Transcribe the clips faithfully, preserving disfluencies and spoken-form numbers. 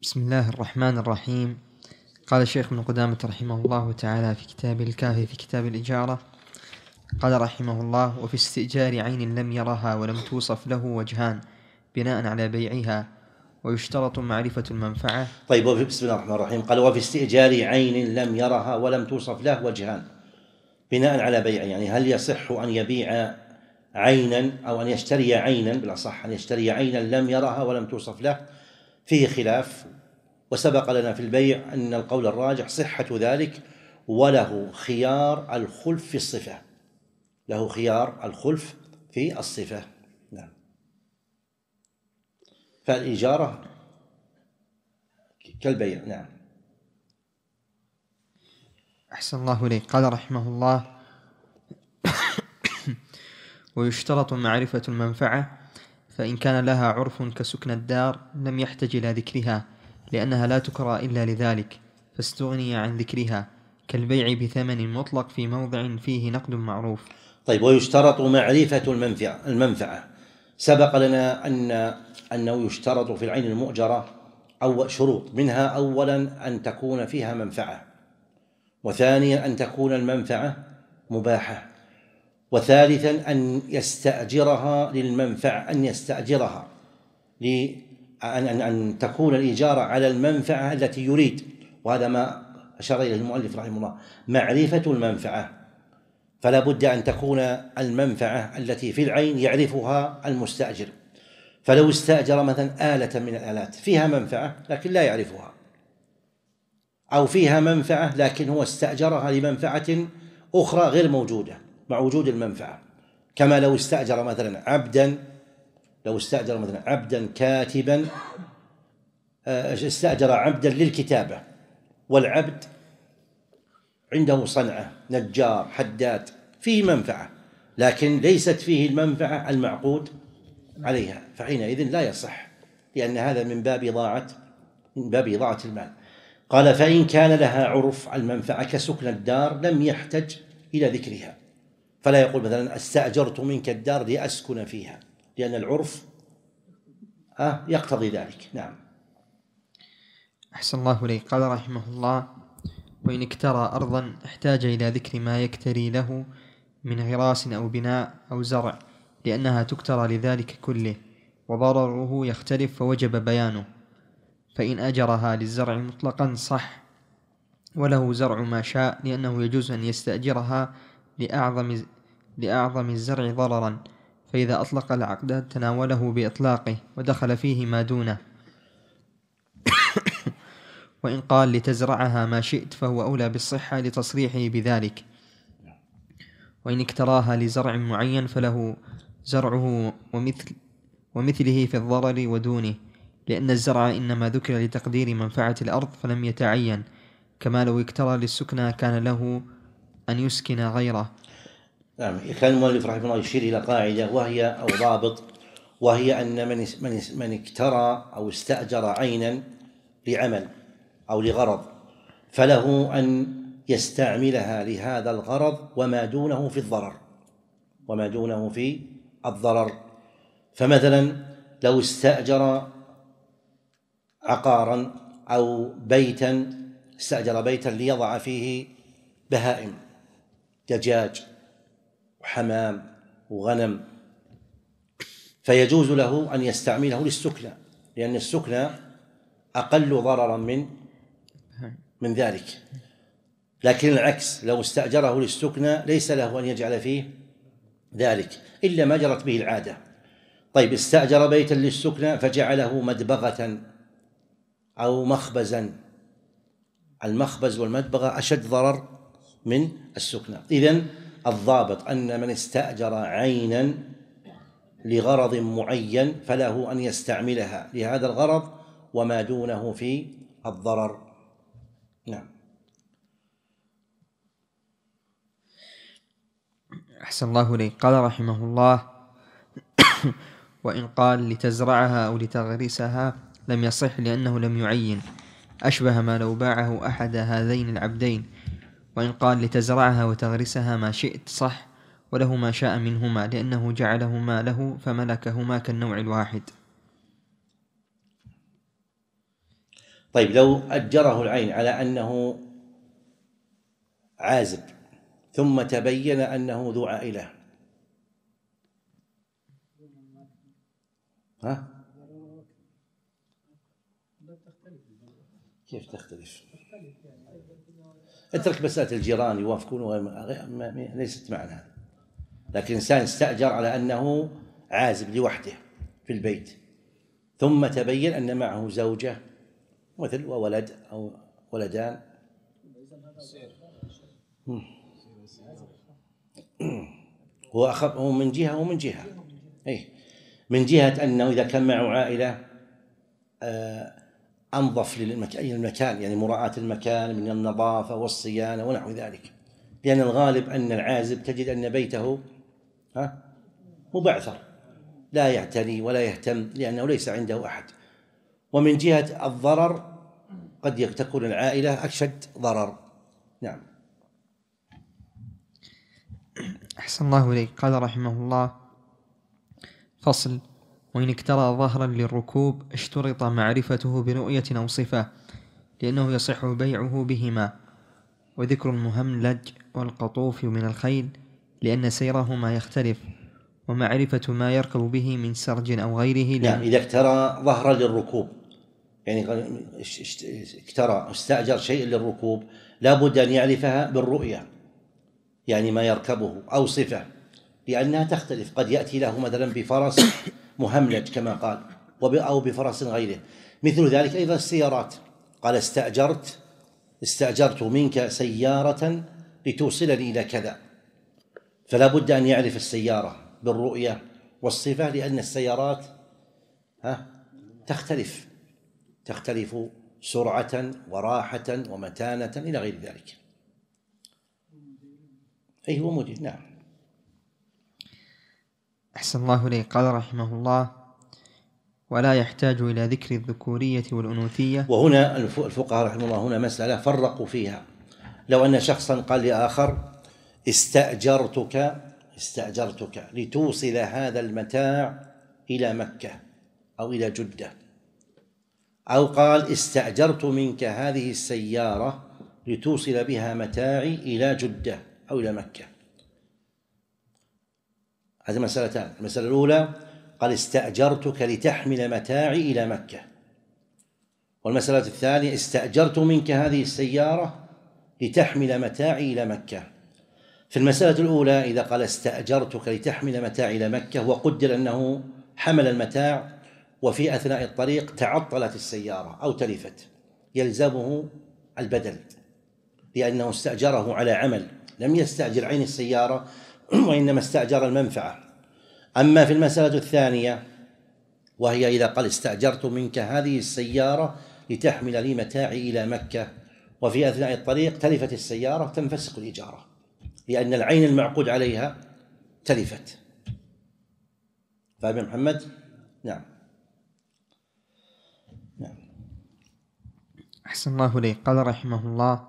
بسم الله الرحمن الرحيم. قال الشيخ ابن قدامة رحمه الله تعالى في كتاب الكافي في كتاب الإجارة، قال رحمه الله: وفي استئجار عين لم يرها ولم توصف له وجهان بناء على بيعها، ويشترط معرفة المنفعة. طيب، بسم الله الرحمن الرحيم. قال: وفي استئجار عين لم يرها ولم توصف له وجهان بناء على بيعه، يعني هل يصح أن يبيع عينا أو أن يشتري عينا، بالأصح أن يشتري عينا لم يرها ولم توصف له، فيه خلاف. وسبق لنا في البيع أن القول الراجح صحة ذلك، وله خيار الخلف في الصفة، له خيار الخلف في الصفة. نعم. فالإجارة كالبيع. نعم. أحسن الله إليك. قال رحمه الله: ويشترط معرفة المنفعة، فإن كان لها عرف كسكن الدار لم يحتج إلى ذكرها، لأنها لا تكرى إلا لذلك، فاستغني عن ذكرها، كالبيع بثمن مطلق في موضع فيه نقد معروف. طيب، ويشترط معرفة المنفعة المنفعة سبق لنا أن أنه يشترط في العين المؤجرة أو شروط، منها أولا أن تكون فيها منفعة، وثانيا أن تكون المنفعة مباحة، وثالثا أن يستأجرها للمنفعة أن يستأجرها لأن أن أن تكون الإجارة على المنفعة التي يريد، وهذا ما أشار إليه المؤلف رحمه الله، معرفة المنفعة. فلا بد أن تكون المنفعة التي في العين يعرفها المستأجر. فلو استأجر مثلا آلة من الآلات فيها منفعة لكن لا يعرفها، أو فيها منفعة لكن هو استأجرها لمنفعة أخرى غير موجودة مع وجود المنفعة، كما لو استأجر مثلا عبدا لو استأجر مثلا عبدا كاتبا استأجر عبدا للكتابة، والعبد عنده صنعة، نجار، حداد، فيه منفعة لكن ليست فيه المنفعة المعقود عليها، فحينئذ لا يصح، لأن هذا من باب ضاعة من باب ضاعة المال. قال: فإن كان لها عرف المنفعة كسكن الدار لم يحتج إلى ذكرها، فلا يقول مثلا استأجرت منك الدار لأسكن فيها، لأن العرف آه يقتضي ذلك. نعم. أحسن الله إليك. قال رحمه الله: وإن اكترى أرضا احتاج إلى ذكر ما يكتري له من غراس أو بناء أو زرع، لأنها تكترى لذلك كله، وضرره يختلف فوجب بيانه. فإن أجرها للزرع مطلقا صح، وله زرع ما شاء، لأنه يجوز أن يستأجرها لأعظم, لأعظم الزرع ضررا، فإذا أطلق العقد تناوله بإطلاقه ودخل فيه ما دونه. وإن قال لتزرعها ما شئت فهو أولى بالصحة لتصريحه بذلك. وإن اكتراها لزرع معين فله زرعه ومثل ومثله في الضرر ودونه، لأن الزرع إنما ذكر لتقدير منفعة الأرض فلم يتعين، كما لو اكترى للسكنى كان له أن يسكن غيره. نعم. كان المؤلف رحمه الله يشير إلى قاعدة وهي أو ضابط، وهي أن من من من اكترى أو استأجر عينا لعمل أو لغرض فله أن يستعملها لهذا الغرض وما دونه في الضرر وما دونه في الضرر. فمثلا لو استأجر عقارا أو بيتا استأجر بيتا ليضع فيه بهائم، دجاج وحمام وغنم، فيجوز له أن يستعمله للسكنى، لأن السكنى أقل ضررا من من ذلك. لكن العكس، لو استأجره للسكنى ليس له أن يجعل فيه ذلك إلا ما جرت به العادة. طيب، استأجر بيتا للسكنى فجعله مدبغة أو مخبزا، المخبز والمدبغة أشد ضرر من السكنى. إذن الضابط أن من استأجر عينا لغرض معين فله أن يستعملها لهذا الغرض وما دونه في الضرر. نعم. أحسن الله إليك. قال رحمه الله: وإن قال لتزرعها أو لتغرسها لم يصح، لأنه لم يعين، أشبه ما لو باعه أحد هذين العبدين. وإن قال لتزرعها وتغرسها ما شئت صح، وله ما شاء منهما، لأنه جعلهما له فملكهما كالنوع الواحد. طيب لو أجره العين على أنه عازب ثم تبين أنه ذو عائلة، ها؟ كيف تختلف؟ اترك مسألة الجيران يوافقون ليست معنا هذا، لكن إنسان استأجر على أنه عازب لوحده في البيت ثم تبين أن معه زوجة مثل وولد أو ولدان، هو أخذ من جهة ومن جهة، أي من جهة أنه إذا كان معه عائلة أنظف للمكان، يعني مراعاة المكان من النظافة والصيانة ونحو ذلك، لأن الغالب أن العازب تجد أن بيته ها مبعثر لا يعتني ولا يهتم لأنه ليس عنده أحد. ومن جهة الضرر قد تكون العائلة أشد ضرر. نعم. أحسن الله إليك. قال رحمه الله: فصل: وإن اكترى ظهرا للركوب اشترط معرفته برؤية أو صفة، لأنه يصح بيعه بهما، وذكر المهملج والقطوف من الخيل لأن سيرهما يختلف، ومعرفة ما يركب به من سرج أو غيره. نعم، إذا اكترى ظهرا للركوب، يعني اكترى استأجر شيء للركوب لا بد أن يعرفها بالرؤية، يعني ما يركبه أو صفة، لأنها تختلف، قد يأتي له مثلا بفرس مهملج كما قال أو بفرس غيره. مثل ذلك أيضا السيارات، قال استأجرت استأجرت منك سيارة لتوصلني إلى كذا، فلا بد أن يعرف السيارة بالرؤية والصفة، لأن السيارات ها تختلف تختلف سرعة وراحة ومتانة إلى غير ذلك. أي هو موجود. نعم. أحسن الله إليك. قال رحمه الله: ولا يحتاج إلى ذكر الذكورية والأنوثية. وهنا الفقهاء رحمه الله هنا مسألة فرقوا فيها. لو أن شخصا قال لآخر استأجرتك استأجرتك لتوصل هذا المتاع إلى مكة أو إلى جدة، أو قال استأجرت منك هذه السيارة لتوصل بها متاعي إلى جدة أو إلى مكة، هذه مسألتان. المسألة الأولى قال استأجرتك لتحمل متاعي إلى مكة، والمسألة الثانية استأجرت منك هذه السيارة لتحمل متاعي إلى مكة. في المسألة الأولى إذا قال استأجرتك لتحمل متاعي إلى مكة وقدر أنه حمل المتاع وفي أثناء الطريق تعطلت السيارة أو تلفت، يلزمه البدل، لأنه استأجره على عمل، لم يستأجر عين السيارة وإنما استأجر المنفعة. أما في المسألة الثانية وهي إذا قال استأجرت منك هذه السيارة لتحمل لي متاعي إلى مكة وفي أثناء الطريق تلفت السيارة، تنفسخ الإجارة، لأن العين المعقود عليها تلفت. فاهم يا محمد؟ نعم. نعم. أحسن الله إليك. قال رحمه الله: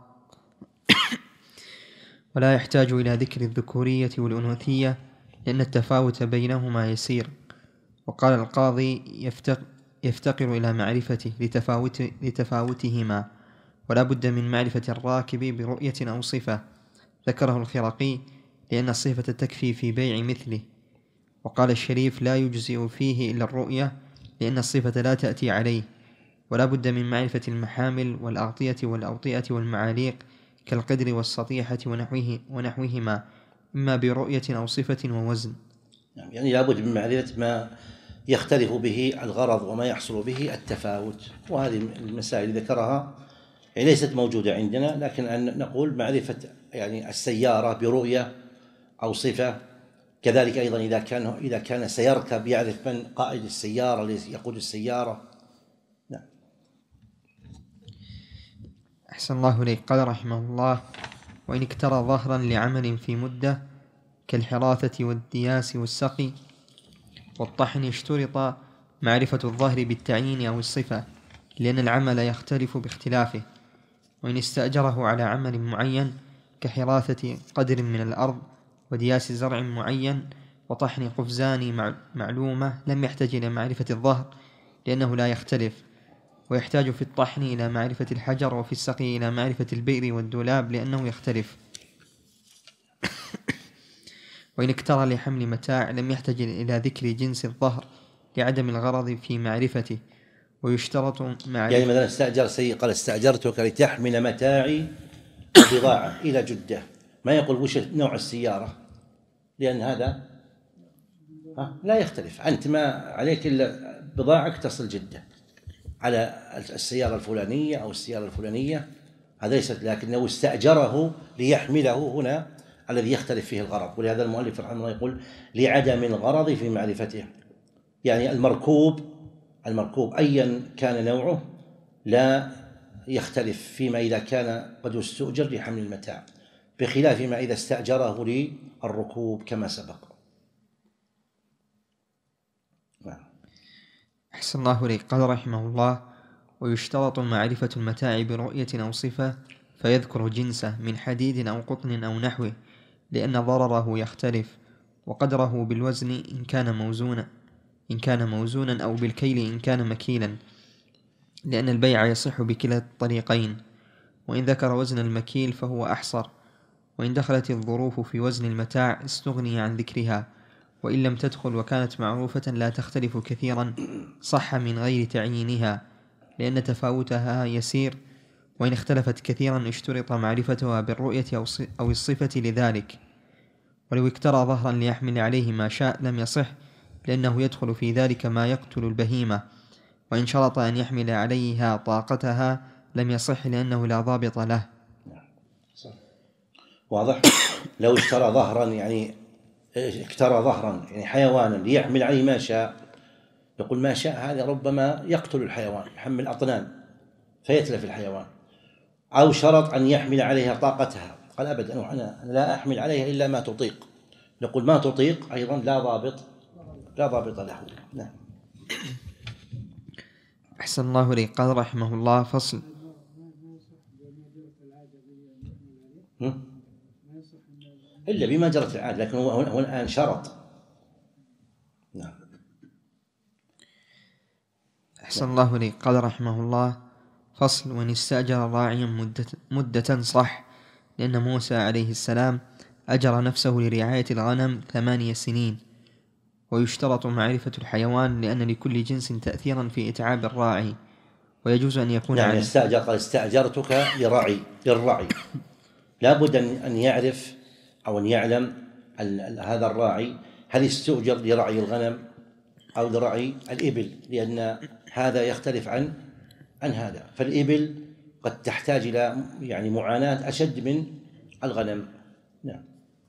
ولا يحتاج إلى ذكر الذكورية والأنوثية لأن التفاوت بينهما يسير. وقال القاضي: يفتقر إلى معرفته لتفاوت لتفاوتهما، ولا بد من معرفة الراكب برؤية أو صفة. ذكره الخرقي لأن الصفة تكفي في بيع مثله. وقال الشريف: لا يجزئ فيه إلا الرؤية لأن الصفة لا تأتي عليه، ولا بد من معرفة المحامل والأغطية والأوطئة والمعاليق كالقدر والسطيحة ونحوه ونحوهما، إما برؤية أو صفة ووزن. يعني لا بد من معرفة ما يختلف به الغرض وما يحصل به التفاوت. وهذه المسائل اللي ذكرها يعني ليست موجودة عندنا، لكن أن نقول معرفة يعني السيارة برؤية أو صفة، كذلك أيضا إذا كان إذا كان سيركب يعرف من قائد السيارة الذي يقود السيارة. نعم. أحسن الله إليك. قال رحمه الله: وإن اكترى ظهرا لعمل في مدة كالحراثة والدياس والسقي والطحن اشترط معرفة الظهر بالتعيين أو الصفة، لأن العمل يختلف باختلافه. وإن استأجره على عمل معين كحراثة قدر من الأرض ودياس زرع معين وطحن قفزان معلومة لم يحتج إلى معرفة الظهر، لأنه لا يختلف. ويحتاج في الطحن إلى معرفة الحجر، وفي السقي إلى معرفة البئر والدولاب لأنه يختلف. وإن اكترى لحمل متاع لم يحتج إلى ذكر جنس الظهر لعدم الغرض في معرفته. ويشترط معرفة، يعني مثلا استأجر سيء قال استأجرتك لتحمل متاعي وبضاعة إلى جدة، ما يقول وش نوع السيارة، لأن هذا لا يختلف. أنت ما عليك إلا بضاعك تصل جدة على السيارة الفلانية أو السيارة الفلانية، هذا ليست. لكن لو استأجره ليحمله هنا الذي يختلف فيه الغرض. ولهذا المؤلف رحمه الله يقول لعدم الغرض في معرفته، يعني المركوب المركوب أيا كان نوعه لا يختلف فيما إذا كان قد استؤجر لحمل المتاع، بخلاف ما إذا استأجره للركوب كما سبق. أحسن الله إليك. قال رحمه الله: ويشترط معرفة المتاع برؤية أو صفة، فيذكر جنسه من حديد أو قطن أو نحوه، لأن ضرره يختلف، وقدره بالوزن إن كان موزونا إن كان موزونا أو بالكيل إن كان مكيلا، لأن البيع يصح بكلا الطريقين. وإن ذكر وزن المكيل فهو أحصر. وإن دخلت الظروف في وزن المتاع استغني عن ذكرها، وإن لم تدخل وكانت معروفة لا تختلف كثيرا صح من غير تعيينها، لأن تفاوتها يسير. وإن اختلفت كثيرا اشترط معرفتها بالرؤية أو الصفة لذلك. ولو اكترى ظهرا ليحمل عليه ما شاء لم يصح، لأنه يدخل في ذلك ما يقتل البهيمة. وإن شرط أن يحمل عليها طاقتها لم يصح، لأنه لا ضابط له. واضح. لو اشترى ظهرا يعني اكترى ظهرا يعني حيوانا ليحمل عليه ما شاء، يقول ما شاء هذا ربما يقتل الحيوان، يحمل أطنان فيتلف الحيوان. أو شرط أن يحمل عليها طاقتها، قال أبدا أنا لا أحمل عليها إلا ما تطيق، نقول ما تطيق أيضا لا ضابط لا ضابط له. نعم. أحسن الله إليك. قال رحمه الله: فصل. إلا بما جرت العادة، لكن هو الآن شرط. نعم. أحسن الله إليك. قال رحمه الله: فصل. وإن استأجر راعيا مدة, مدة صح، لأن موسى عليه السلام أجر نفسه لرعاية الغنم ثمانية سنين. ويشترط معرفة الحيوان، لأن لكل جنس تأثيرا في إتعاب الراعي، ويجوز أن يكون يعني استأجر قال استأجرتك لرعي للرعي، لا بد أن يعرف أو أن يعلم هذا الراعي هل استؤجر لرعي الغنم أو لرعي الإبل، لأن هذا يختلف عن عن هذا. فالإبل قد تحتاج إلى يعني معاناة أشد من الغنم. نعم.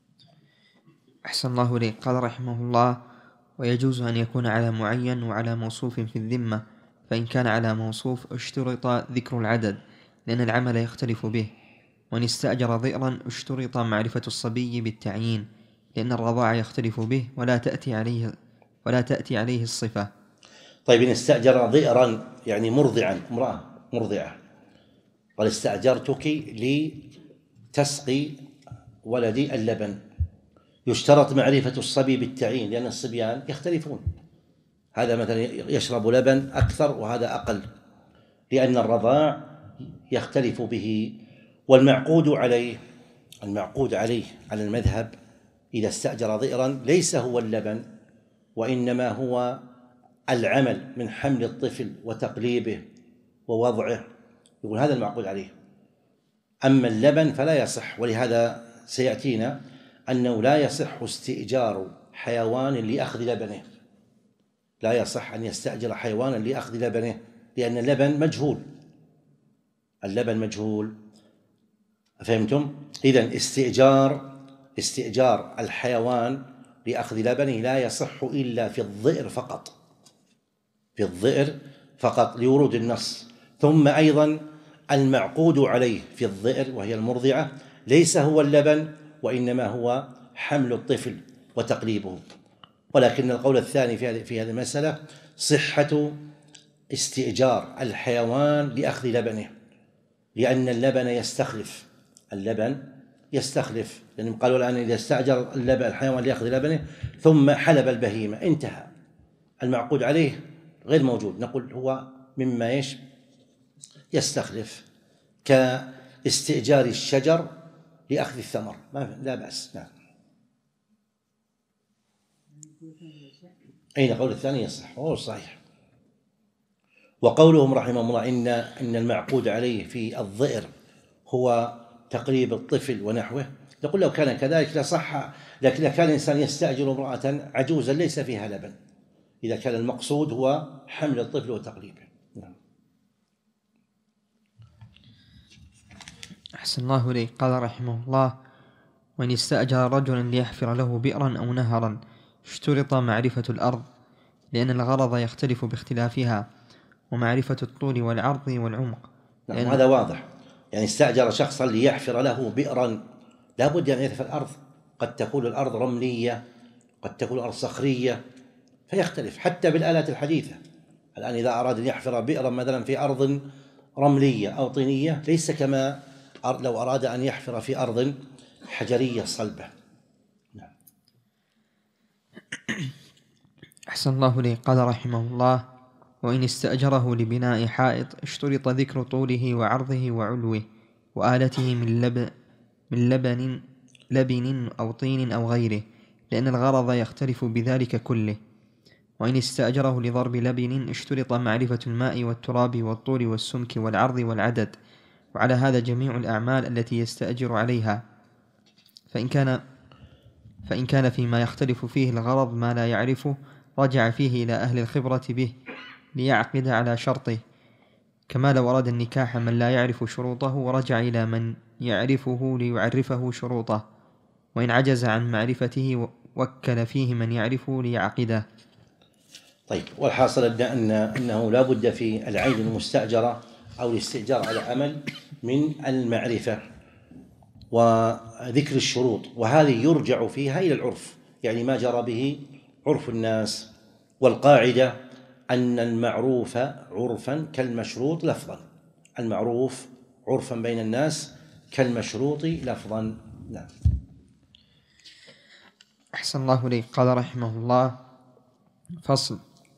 أحسن الله إليك. قال رحمه الله: ويجوز أن يكون على معين وعلى موصوف في الذمة، فإن كان على موصوف اشترط ذكر العدد، لأن العمل يختلف به. وإن استأجر ذئرا اشترط معرفة الصبي بالتعيين، لأن الرضاع يختلف به ولا تأتي عليه ولا تأتي عليه الصفة. طيب إن استأجر ذئرا يعني مرضعا، امرأة مرضعة، قال استأجرتك لتسقي ولدي اللبن، يشترط معرفة الصبي بالتعيين، لأن الصبيان يختلفون، هذا مثلا يشرب لبن أكثر وهذا أقل، لأن الرضاع يختلف به. والمعقود عليه المعقود عليه على المذهب إذا استأجر ذئرا ليس هو اللبن، وإنما هو العمل من حمل الطفل وتقليبه ووضعه، يقول هذا المعقود عليه. أما اللبن فلا يصح، ولهذا سيأتينا أنه لا يصح استئجار حيوان لأخذ لبنه، لا يصح أن يستأجر حيوانا لأخذ لبنه، لأن اللبن مجهول اللبن مجهول فهمتم؟ إذن استئجار استئجار الحيوان لأخذ لبنه لا يصح إلا في الظئر فقط، في الظئر فقط لورود النص. ثم أيضا المعقود عليه في الظئر وهي المرضعة ليس هو اللبن، وإنما هو حمل الطفل وتقليبه. ولكن القول الثاني في هذه في هذه المسألة صحة استئجار الحيوان لأخذ لبنه، لأن اللبن يستخلف اللبن يستخلف لأنهم يعني قالوا الآن إذا استأجر اللبن الحيوان لأخذ لبنه ثم حلب البهيمة انتهى، المعقود عليه غير موجود، نقول هو مما يش يستخلف، كاستئجار الشجر لأخذ الثمر، ما لا بأس. نعم. أين قول الثاني يصح، هو صحيح. وقولهم رحمهم الله إن إن المعقود عليه في الظئر هو تقريب الطفل ونحوه، نقول لو كان كذلك لصح، لكن إذا كان الإنسان يستأجر امرأة عجوزا ليس فيها لبن، إذا كان المقصود هو حمل الطفل وتقريبه. نعم. أحسن الله إليك. قال رحمه الله: وإن استأجر رجلا ليحفر له بئرا أو نهرا اشترط معرفة الأرض، لأن الغرض يختلف باختلافها، ومعرفة الطول والعرض والعمق. نعم، هذا واضح. يعني استأجر شخصا ليحفر له بئرا، لا بد أن يعرف الأرض، قد تكون الأرض رملية، قد تكون الأرض صخرية، فيختلف حتى بالآلات الحديثة. الآن إذا أراد أن يحفر بئرا مثلا في أرض رملية أو طينية ليس كما لو أراد أن يحفر في أرض حجرية صلبة. نعم. أحسن الله إليك. قال رحمه الله: وإن استأجره لبناء حائط اشترط ذكر طوله وعرضه وعلوه وآلته من لبن من لبن لبن أو طين أو غيره، لأن الغرض يختلف بذلك كله. وإن استأجره لضرب لبن اشترط معرفة الماء والتراب والطول والسمك والعرض والعدد، وعلى هذا جميع الأعمال التي يستأجر عليها. فإن كان فإن كان فيما يختلف فيه الغرض ما لا يعرفه رجع فيه إلى أهل الخبرة به ليعقد على شرطه، كما لو أراد النكاح من لا يعرف شروطه ورجع إلى من يعرفه ليعرفه شروطه، وإن عجز عن معرفته وكل فيه من يعرفه ليعقده. طيب، والحاصل أن أنه لا بد في العين المستأجرة أو الاستئجار على عمل من المعرفة وذكر الشروط، وهذه يرجع فيها إلى العرف، يعني ما جرى به عرف الناس. والقاعدة أن المعروف عرفا كالمشروط لفظا، المعروف عرفا بين الناس كالمشروط لفظا. نعم. أحسن الله إليك. قال رحمه الله: فصل: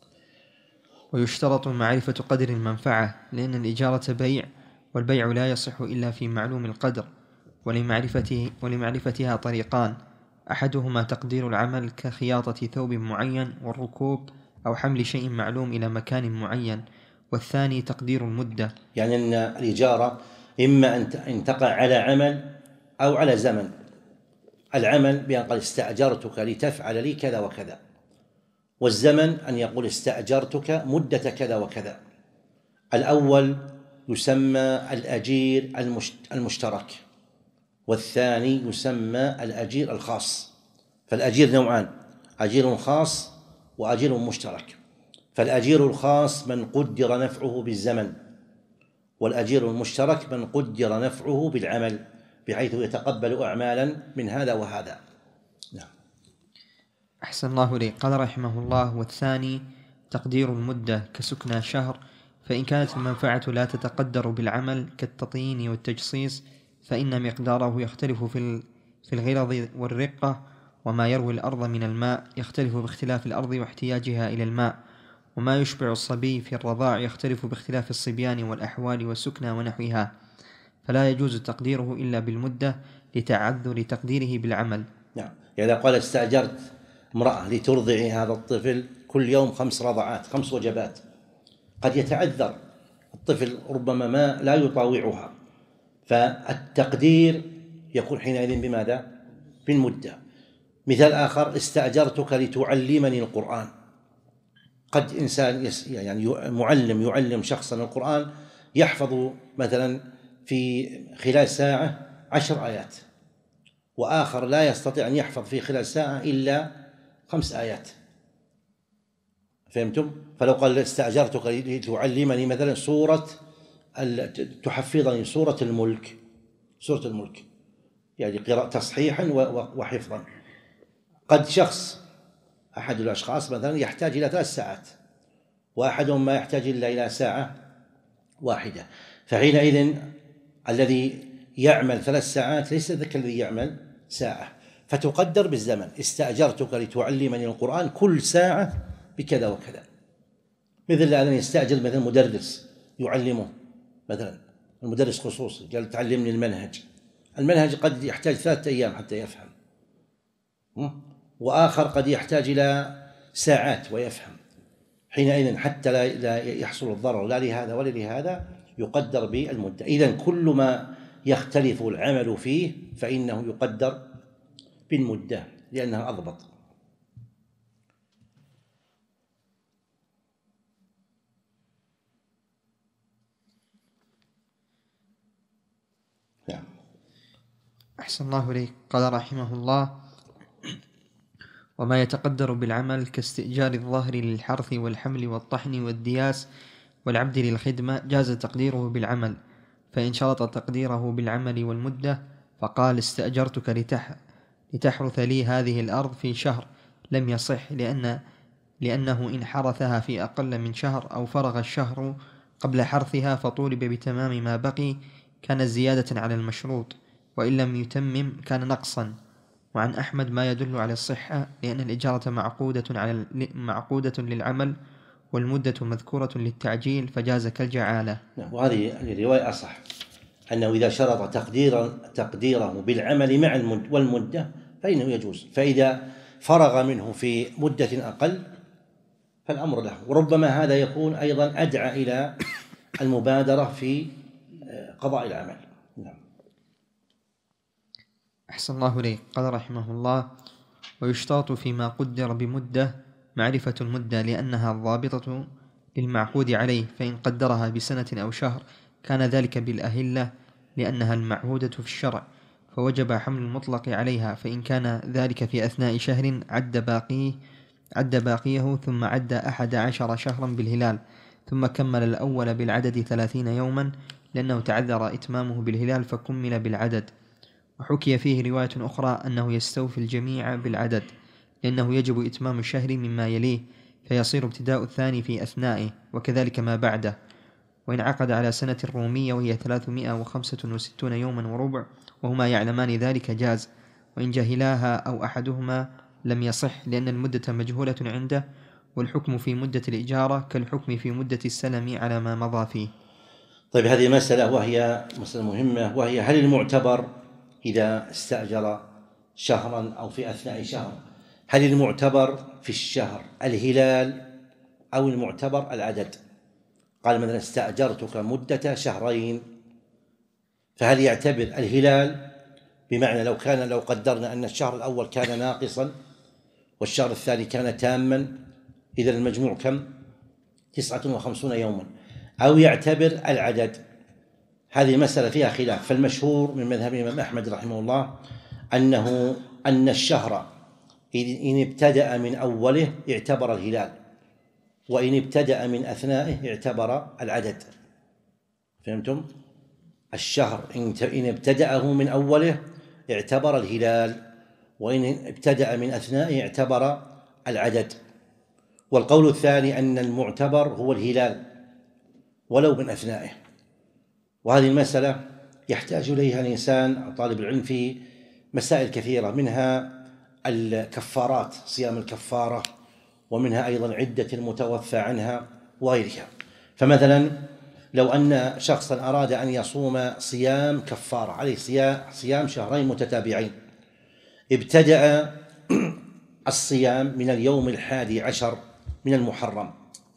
ويشترط معرفة قدر المنفعة، لأن الإجارة بيع، والبيع لا يصح إلا في معلوم القدر، ولمعرفته ولمعرفتها طريقان: أحدهما تقدير العمل كخياطة ثوب معين والركوب أو حمل شيء معلوم إلى مكان معين، والثاني تقدير المدة. يعني أن الإجارة إما أن تقع على عمل أو على زمن. العمل بأن قال استأجرتك لتفعل لي كذا وكذا، والزمن أن يقول استأجرتك مدة كذا وكذا. الأول يسمى الأجير المشترك، والثاني يسمى الأجير الخاص. فالأجير نوعان: أجير خاص وأجير مشترك. فالأجير الخاص من قدر نفعه بالزمن، والأجير المشترك من قدر نفعه بالعمل، بحيث يتقبل أعمالا من هذا وهذا. نعم. أحسن الله إليك. قال رحمه الله: والثاني تقدير المدة كسكنى شهر، فإن كانت المنفعة لا تتقدر بالعمل كالتطين والتجصيص فإن مقداره يختلف في في الغلظ والرقة، وما يروي الأرض من الماء يختلف باختلاف الأرض واحتياجها إلى الماء، وما يشبع الصبي في الرضاع يختلف باختلاف الصبيان والأحوال والسكنى ونحوها، فلا يجوز تقديره إلا بالمدة لتعذر تقديره بالعمل. نعم. يعني قال استأجرت امرأة لترضع هذا الطفل كل يوم خمس رضعات، خمس وجبات، قد يتعذر الطفل، ربما ما لا يطاوعها، فالتقدير يكون حينئذ بماذا؟ بالمدة. مثال آخر: استأجرتك لتعلمني القرآن. قد إنسان يعني معلم يعلم شخصا القرآن يحفظ مثلا في خلال ساعة عشر آيات، وآخر لا يستطيع أن يحفظ في خلال ساعة إلا خمس آيات. فهمتم؟ فلو قال استأجرتك لتعلمني مثلا سورة تحفظني سورة الملك، سورة الملك يعني قراءة تصحيحا وحفظا، قد شخص أحد الأشخاص مثلا يحتاج إلى ثلاث ساعات، وأحدهم ما يحتاج إلا إلى ساعة واحدة، فحينئذ الذي يعمل ثلاث ساعات ليس ذاك الذي يعمل ساعة، فتقدر بالزمن. استأجرتك لتعلمني القرآن كل ساعة بكذا وكذا. مثل الذي يستأجر مثل مدرس يعلمه مثلا المدرس خصوصي قال تعلمني المنهج، المنهج قد يحتاج ثلاثة أيام حتى يفهم، وآخر قد يحتاج إلى ساعات ويفهم. حينئذ حتى لا يحصل الضرر لا لهذا ولا لهذا يقدر بالمدة. إذن كل ما يختلف العمل فيه فإنه يقدر بالمدة لأنها أضبط. نعم. أحسن الله إليك. قال رحمه الله: وما يتقدر بالعمل كاستئجار الظهر للحرث والحمل والطحن والدياس والعبد للخدمة جاز تقديره بالعمل، فإن شرط تقديره بالعمل والمدة فقال: استأجرتك لتح لتحرث لي هذه الأرض في شهر، لم يصح، لأن لأنه إن حرثها في أقل من شهر أو فرغ الشهر قبل حرثها فطولب بتمام ما بقي كان زيادة على المشروط، وإن لم يتمم كان نقصا. وعن أحمد ما يدل على الصحة، لأن الإجارة معقودة على معقودة للعمل والمدة مذكورة للتعجيل فجاز كالجعالة. وهذه الرواية أصح، أنه إذا شرط تقدير تقديره بالعمل مع المد والمدة فإنه يجوز، فإذا فرغ منه في مدة أقل فالأمر له. وربما هذا يكون أيضا أدعى إلى المبادرة في قضاء العمل. نعم. أحسن الله إليك. قال رحمه الله: ويشترط فيما قدر بمدة معرفة المدة، لأنها الضابطة للمعقود عليه، فإن قدرها بسنة أو شهر كان ذلك بالأهلة لأنها المعهودة في الشرع، فوجب حمل المطلق عليها، فإن كان ذلك في أثناء شهر عد باقيه عد باقيه ثم عد أحد عشر شهرا بالهلال، ثم كمل الأول بالعدد ثلاثين يوما، لأنه تعذر إتمامه بالهلال فكمل بالعدد. وحكي فيه رواية أخرى أنه يستوفي الجميع بالعدد، لأنه يجب إتمام الشهر مما يليه، فيصير ابتداء الثاني في أثنائه، وكذلك ما بعده. وإن عقد على سنة الرومية وهي ثلاثمائة وخمسة وستون يوما وربع وهما يعلمان ذلك جاز، وإن جهلاها أو أحدهما لم يصح، لأن المدة مجهولة عنده، والحكم في مدة الإجارة كالحكم في مدة السلم على ما مضى فيه. طيب، هذه مسألة وهي مسألة مهمة، وهي هل المعتبر إذا استأجر شهرا أو في أثناء شهر، هل المعتبر في الشهر الهلال أو المعتبر العدد؟ قال مثلا: استأجرتك مدة شهرين، فهل يعتبر الهلال؟ بمعنى لو كان لو قدرنا أن الشهر الأول كان ناقصا والشهر الثاني كان تاما، إذا المجموع كم؟ تسعة وخمسون يوما، أو يعتبر العدد؟ هذه مسألة فيها خلاف. فالمشهور من مذهب الإمام أحمد رحمه الله أنه أن الشهر إن ابتدأ من أوله اعتبر الهلال، وإن ابتدأ من أثنائه اعتبر العدد. فهمتم؟ الشهر إن ابتدأه من أوله اعتبر الهلال، وإن ابتدأ من أثنائه اعتبر العدد. والقول الثاني أن المعتبر هو الهلال ولو من أثنائه. وهذه المسألة يحتاج إليها الإنسان طالب العلم في مسائل كثيرة، منها الكفارات، صيام الكفارة، ومنها أيضا عدة المتوفى عنها وغيرها. فمثلا لو أن شخصا أراد أن يصوم صيام كفارة، عليه صيام شهرين متتابعين، ابتدأ الصيام من اليوم الحادي عشر من المحرم،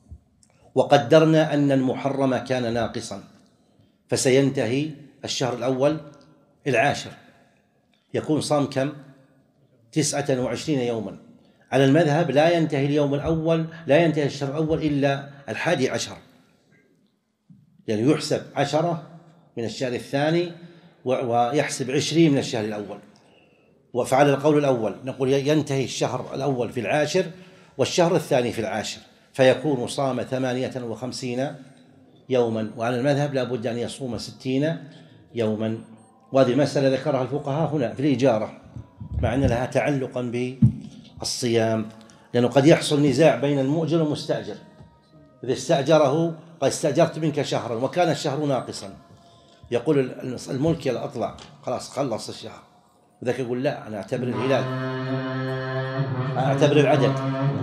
وقدرنا أن المحرم كان ناقصا، فسينتهي الشهر الأول العاشر، يكون صام كم؟ تسعة وعشرين يوما. على المذهب لا ينتهي اليوم الأول لا ينتهي الشهر الأول إلا الحادي عشر، يعني يحسب عشرة من الشهر الثاني ويحسب عشرين من الشهر الأول. وفعلى القول الأول نقول ينتهي الشهر الأول في العاشر والشهر الثاني في العاشر، فيكون صام ثمانية وخمسين يوما. وعلى المذهب لا بد أن يصوم ستين يوما. وهذه مسألة ذكرها الفقهاء هنا في الإجارة، مع أن لها تعلقا بالصيام، لأنه قد يحصل نزاع بين المؤجر والمستأجر. إذا استأجره قد استأجرت منك شهرا وكان الشهر ناقصا، يقول الملك يلا أطلع خلاص خلص الشهر، وذاك يقول لا أنا أعتبر الهلال، أعتبر العدد،